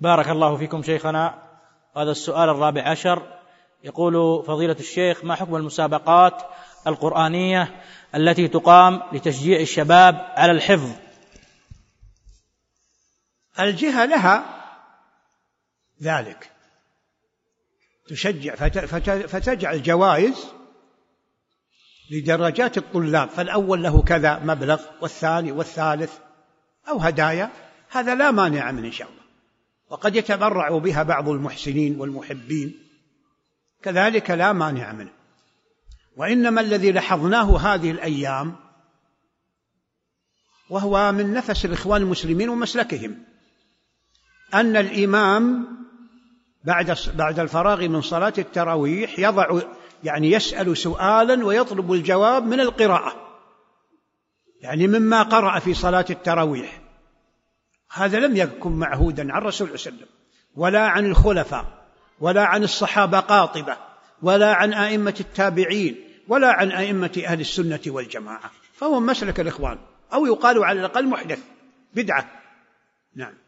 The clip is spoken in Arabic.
بارك الله فيكم شيخنا. هذا السؤال 14 يقول: فضيلة الشيخ، ما حكم المسابقات القرآنية التي تقام لتشجيع الشباب على الحفظ؟ الجهة لها ذلك، تشجع فتجعل جوائز لدرجات الطلاب، فالأول له كذا مبلغ والثاني والثالث، أو هدايا، هذا لا مانع منه إن شاء الله، وقد يتبرع بها بعض المحسنين والمحبين، كذلك لا مانع منه. وإنما الذي لاحظناه هذه الأيام، وهو من نفس الإخوان المسلمين ومسلكهم، أن الإمام بعد الفراغ من صلاة التراويح يسأل سؤالا ويطلب الجواب من القراءة، يعني مما قرأ في صلاة التراويح. هذا لم يكن معهودا عن الرسول صلى الله عليه وسلم، ولا عن الخلفاء، ولا عن الصحابة قاطبة، ولا عن أئمة التابعين، ولا عن أئمة أهل السنة والجماعة، فهو مسلك الإخوان، أو يقال على الأقل محدث بدعة. نعم.